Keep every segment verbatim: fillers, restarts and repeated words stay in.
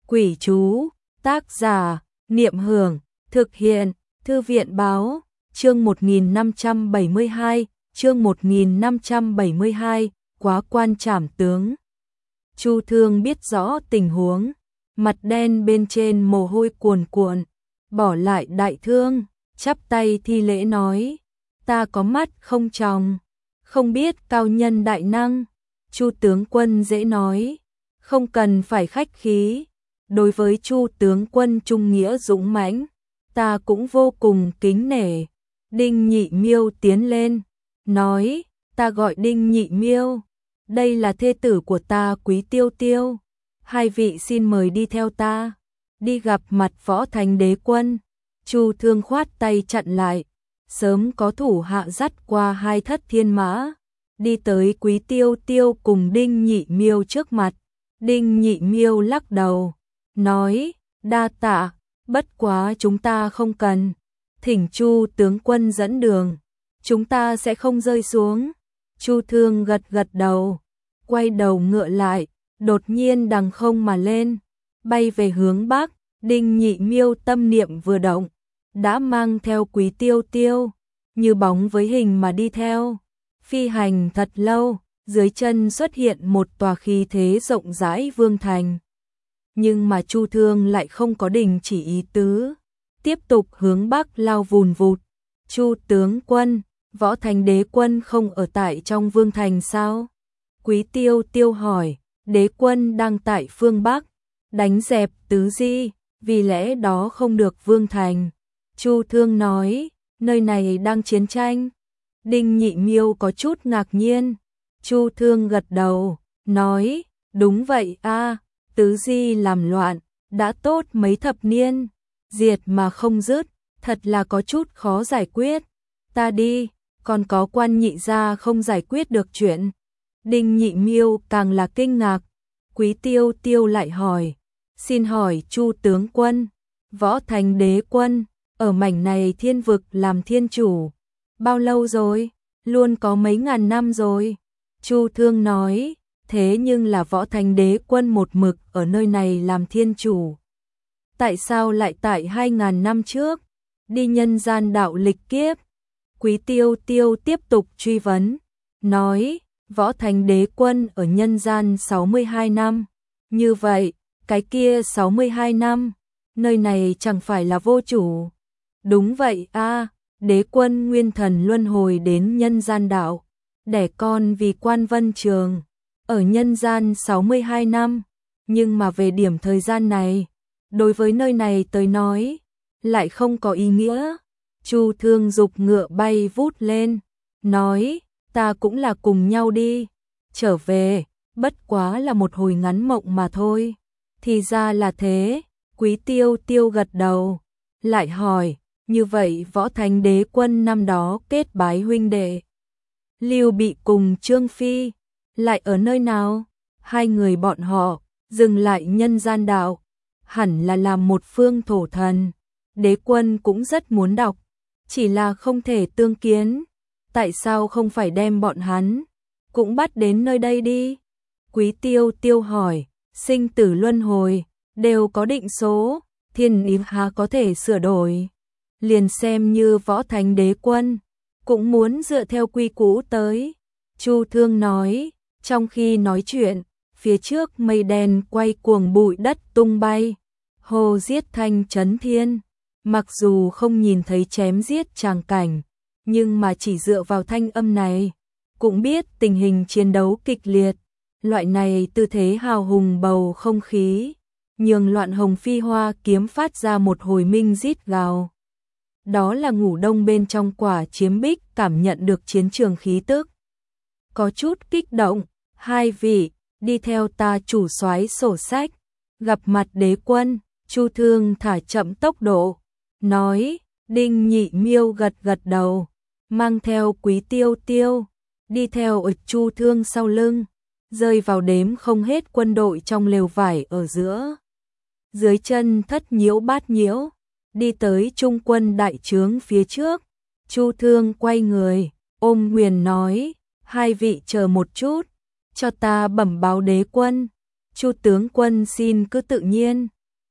Quỷ chú, tác giả, Niệm Hưởng, thực hiện, Thư viện báo, chương một nghìn năm trăm bảy mươi hai, chương một nghìn năm trăm bảy mươi hai, quá quan trảm tướng. Chu Thương biết rõ tình huống, mặt đen bên trên mồ hôi cuồn cuộn, bỏ lại đại thương, chắp tay thi lễ nói, ta có mắt không tròng, không biết cao nhân đại năng. Chu tướng quân dễ nói, không cần phải khách khí. Đối với Chu tướng quân trung nghĩa dũng mãnh, ta cũng vô cùng kính nể. Đinh Nhị Miêu tiến lên, nói, ta gọi Đinh Nhị Miêu, đây là thê tử của ta Quý Tiêu Tiêu, hai vị xin mời đi theo ta, đi gặp mặt Võ Thành Đế Quân. Chu Thương khoát tay chặn lại, sớm có thủ hạ dắt qua hai thất thiên mã, đi tới Quý Tiêu Tiêu cùng Đinh Nhị Miêu trước mặt. Đinh Nhị Miêu lắc đầu, nói, đa tạ, bất quá chúng ta không cần, thỉnh Chu tướng quân dẫn đường, chúng ta sẽ không rơi xuống. Chu Thương gật gật đầu, quay đầu ngựa lại, đột nhiên đằng không mà lên, bay về hướng bắc. Đinh Nhị Miêu tâm niệm vừa động, đã mang theo Quý Tiêu Tiêu, như bóng với hình mà đi theo. Phi hành thật lâu, dưới chân xuất hiện một tòa khí thế rộng rãi vương thành. Nhưng mà Chu Thương lại không có đình chỉ ý tứ, tiếp tục hướng bắc lao vùn vụt. Chu tướng quân, Võ Thành Đế Quân không ở tại trong vương thành sao? Quý Tiêu Tiêu hỏi, đế quân đang tại phương bắc, đánh dẹp tứ di, vì lẽ đó không được vương thành. Chu Thương nói, nơi này đang chiến tranh. Đinh Nhị Miêu có chút ngạc nhiên. Chu Thương gật đầu, nói, đúng vậy a, tứ di làm loạn, đã tốt mấy thập niên, diệt mà không dứt, thật là có chút khó giải quyết. Ta đi, còn có Quan Nhị gia không giải quyết được chuyện. Đinh Nhị Miêu càng là kinh ngạc. Quý Tiêu Tiêu lại hỏi, xin hỏi Chu tướng quân, Võ Thành Đế Quân ở mảnh này thiên vực làm thiên chủ bao lâu rồi? Luôn có mấy ngàn năm rồi. Chu Thương nói, thế nhưng là Võ Thành Đế Quân một mực ở nơi này làm thiên chủ. Tại sao lại tại hai ngàn năm trước, đi nhân gian đạo lịch kiếp? Quý Tiêu Tiêu tiếp tục truy vấn, nói, Võ Thành Đế Quân ở nhân gian sáu mươi hai năm. Như vậy, cái kia sáu mươi hai năm, nơi này chẳng phải là vô chủ. Đúng vậy a, Đế Quân nguyên thần luân hồi đến nhân gian đạo, đẻ con vì Quan Vân Trường, ở nhân gian sáu mươi hai năm, nhưng mà về điểm thời gian này, đối với nơi này tới nói, lại không có ý nghĩa. Chu Thương dục ngựa bay vút lên, nói, ta cũng là cùng nhau đi, trở về, bất quá là một hồi ngắn mộng mà thôi. Thì ra là thế. Quý Tiêu Tiêu gật đầu, lại hỏi, như vậy Võ Thành Đế Quân năm đó kết bái huynh đệ Lưu Bị cùng Trương Phi, lại ở nơi nào? Hai người bọn họ dừng lại nhân gian đạo, hẳn là làm một phương thổ thần. Đế Quân cũng rất muốn đọc, chỉ là không thể tương kiến. Tại sao không phải đem bọn hắn cũng bắt đến nơi đây đi? Quý Tiêu Tiêu hỏi, sinh tử luân hồi đều có định số, thiên ý há có thể sửa đổi? Liền xem như Võ Thành Đế Quân cũng muốn dựa theo quy cũ tới. Chu Thương nói, trong khi nói chuyện, phía trước mây đen quay cuồng, bụi đất tung bay, hồ giết thanh chấn thiên. Mặc dù không nhìn thấy chém giết tràng cảnh, nhưng mà chỉ dựa vào thanh âm này, cũng biết tình hình chiến đấu kịch liệt. Loại này tư thế hào hùng bầu không khí, nhường Loạn Hồng Phi Hoa kiếm phát ra một hồi minh rít gào. Đó là Ngủ Đông bên trong Quả Chiếm Bích cảm nhận được chiến trường khí tức, có chút kích động. Hai vị, đi theo ta chủ soái sổ sách, gặp mặt đế quân. Chu Thương thả chậm tốc độ, nói. Đinh Nhị Miêu gật gật đầu, mang theo Quý Tiêu Tiêu, đi theo ở Chu Thương sau lưng, rơi vào đếm không hết quân đội trong lều vải ở giữa. Dưới chân thất nhiễu bát nhiễu, đi tới trung quân đại trướng phía trước. Chu Thương quay người, ôm Huyền nói, hai vị chờ một chút, cho ta bẩm báo đế quân. Chu tướng quân xin cứ tự nhiên.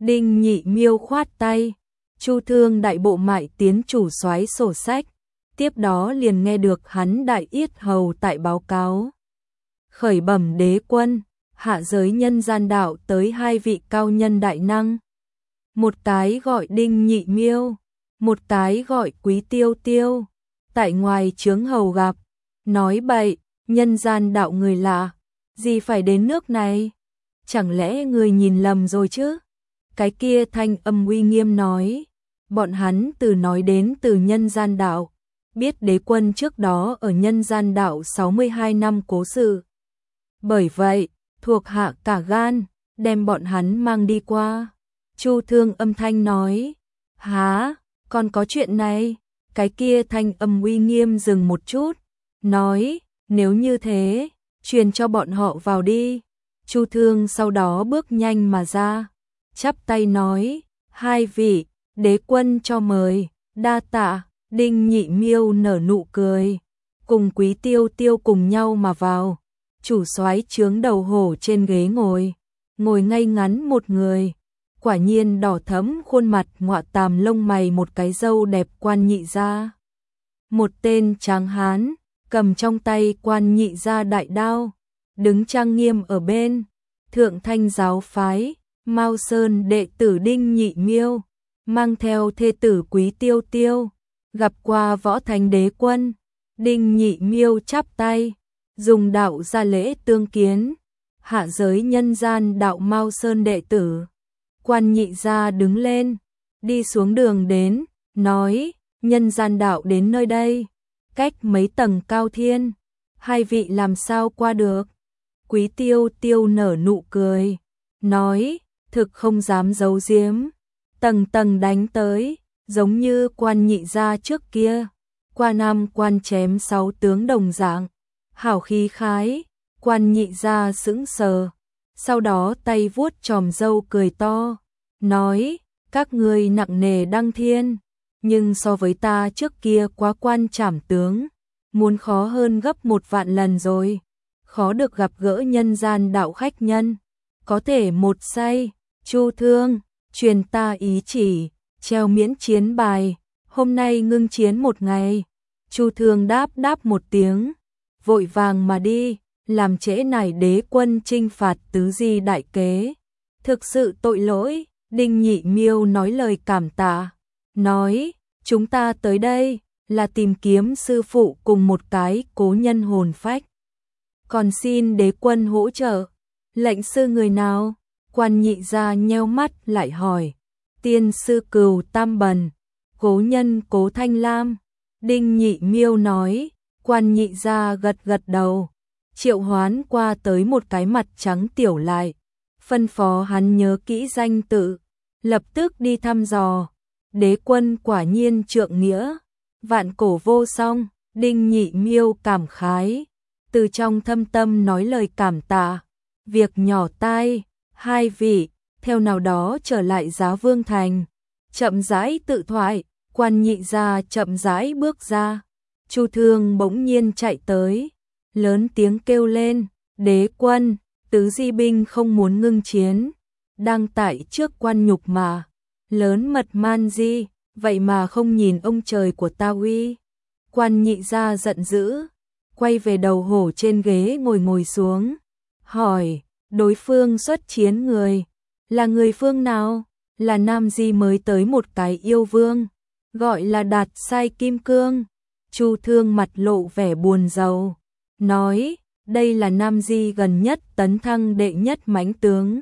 Đinh Nhị Miêu khoát tay, Chu Thương đại bộ mại tiến chủ soái sổ sách, tiếp đó liền nghe được hắn đại yết hầu tại báo cáo. Khởi bẩm đế quân, hạ giới nhân gian đạo tới hai vị cao nhân đại năng. Một cái gọi Đinh Nhị Miêu, một cái gọi Quý Tiêu Tiêu, tại ngoài chướng hầu gặp, nói bậy, nhân gian đạo người lạ, gì phải đến nước này? Chẳng lẽ người nhìn lầm rồi chứ? Cái kia thanh âm uy nghiêm nói, bọn hắn từ nói đến từ nhân gian đạo, biết đế quân trước đó ở nhân gian đạo sáu mươi hai năm cố sự. Bởi vậy, thuộc hạ cả gan, đem bọn hắn mang đi qua. Chu Thương âm thanh nói, há, còn có chuyện này? Cái kia thanh âm uy nghiêm dừng một chút, nói, nếu như thế, truyền cho bọn họ vào đi. Chu Thương sau đó bước nhanh mà ra, chắp tay nói, hai vị, đế quân cho mời, đa tạ. Đinh Nhị Miêu nở nụ cười, cùng Quý Tiêu Tiêu cùng nhau mà vào. Chủ soái chướng đầu hổ trên ghế ngồi, ngồi ngay ngắn một người, quả nhiên đỏ thẫm khuôn mặt ngọa tàm lông mày một cái râu đẹp Quan Nhị gia. Một tên tráng hán, cầm trong tay Quan Nhị gia đại đao, đứng trang nghiêm ở bên, Thượng Thanh giáo phái, Mao Sơn đệ tử Đinh Nhị Miêu, mang theo thê tử Quý Tiêu Tiêu, gặp qua võ thánh đế quân. Đinh Nhị Miêu chắp tay, dùng đạo ra lễ tương kiến, hạ giới nhân gian đạo Mao Sơn đệ tử. Quan Nhị gia đứng lên, đi xuống đường đến, nói, nhân gian đạo đến nơi đây, cách mấy tầng cao thiên, hai vị làm sao qua được? Quý Tiêu Tiêu nở nụ cười, nói, thực không dám giấu giếm, tầng tầng đánh tới, giống như Quan Nhị gia trước kia, qua năm quan chém sáu tướng đồng dạng, hảo khí khái. Quan Nhị gia sững sờ, sau đó tay vuốt chòm râu cười to, nói, các ngươi nặng nề đăng thiên, nhưng so với ta trước kia quá quan trảm tướng, muốn khó hơn gấp một vạn lần rồi, khó được gặp gỡ nhân gian đạo khách nhân, có thể một say. Chu Thương, truyền ta ý chỉ, treo miễn chiến bài, hôm nay ngưng chiến một ngày. Chu Thương đáp đáp một tiếng, vội vàng mà đi, làm trễ nải đế quân chinh phạt tứ di đại kế. Thực sự tội lỗi. Đinh Nhị Miêu nói lời cảm tạ, nói, chúng ta tới đây là tìm kiếm sư phụ cùng một cái cố nhân hồn phách, còn xin đế quân hỗ trợ. Lệnh sư người nào? Quan Nhị gia nheo mắt lại hỏi. Tiên sư Cừu Tam Bần, cố nhân Cố Thanh Lam. Đinh Nhị Miêu nói. Quan Nhị gia gật gật đầu, triệu hoán qua tới một cái mặt trắng tiểu lại, phân phó hắn nhớ kỹ danh tự, lập tức đi thăm dò. Đế quân quả nhiên trượng nghĩa, vạn cổ vô song. Đinh Nhị Miêu cảm khái, từ trong thâm tâm nói lời cảm tạ. Việc nhỏ tai, hai vị, theo nào đó trở lại Giá Vương Thành. Chậm rãi tự thoại, Quan Nhị gia chậm rãi bước ra. Chu Thương bỗng nhiên chạy tới, lớn tiếng kêu lên, đế quân, tứ di binh không muốn ngưng chiến, đang tại trước quan nhục mà, lớn mật man di, vậy mà không nhìn ông trời của ta uy. Quan Nhị gia giận dữ, quay về đầu hổ trên ghế ngồi ngồi xuống, hỏi, đối phương xuất chiến người, là người phương nào? Là nam di mới tới một cái yêu vương, gọi là Đạt Sai Kim Cương. Chu Thương mặt lộ vẻ buồn rầu, nói, đây là nam di gần nhất tấn thăng đệ nhất mãnh tướng,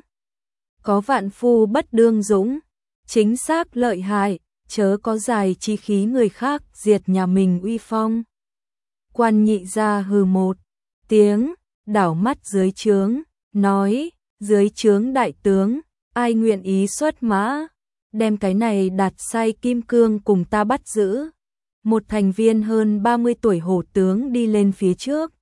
có vạn phu bất đương dũng, chính xác lợi hại, chớ có dài chi khí người khác diệt nhà mình uy phong. Quan Nhị gia hừ một tiếng, đảo mắt dưới trướng, nói, dưới trướng đại tướng, ai nguyện ý xuất mã, đem cái này Đạt Sai Kim Cương cùng ta bắt giữ. Một thành viên hơn ba mươi tuổi hổ tướng đi lên phía trước,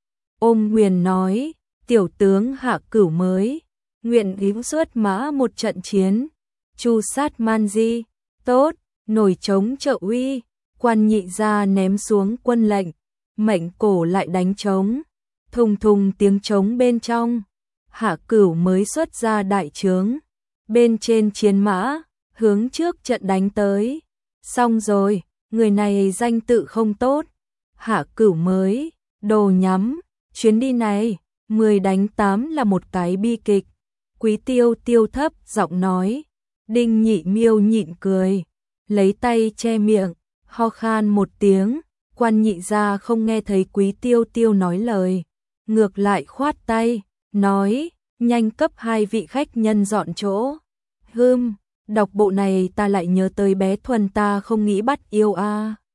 ôm quyền nói, tiểu tướng Hạ Cửu mới nguyện ý xuất mã một trận chiến, chu sát man di. Tốt, nổi trống trợ uy. Quan Nhị gia ném xuống quân lệnh, mệnh cổ lại đánh trống, thùng thùng tiếng trống bên trong. Hạ Cửu mới xuất ra đại trướng, bên trên chiến mã, hướng trước trận đánh tới. Xong rồi, người này danh tự không tốt. Hạ Cửu mới, đồ nhắm, chuyến đi này, mười đánh tám là một cái bi kịch. Quý Tiêu Tiêu thấp giọng nói. Đinh Nhị Miêu nhịn cười, lấy tay che miệng, ho khan một tiếng. Quan nhị gia không nghe thấy Quý Tiêu Tiêu nói lời, ngược lại khoát tay, nói, nhanh cấp hai vị khách nhân dọn chỗ. Hừm, đọc bộ này ta lại nhớ tới bé Thuần ta không nghĩ bắt yêu a. À.